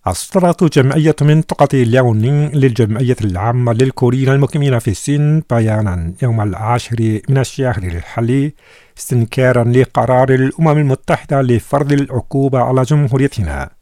أصدرت جمعية منطقة لياونينغ للجمعية العامة للكوريين المقيمين في الصين بيانا يوم 10 من الشهر الحالي استنكارا لقرار الأمم المتحدة لفرض العقوبة على جمهوريتنا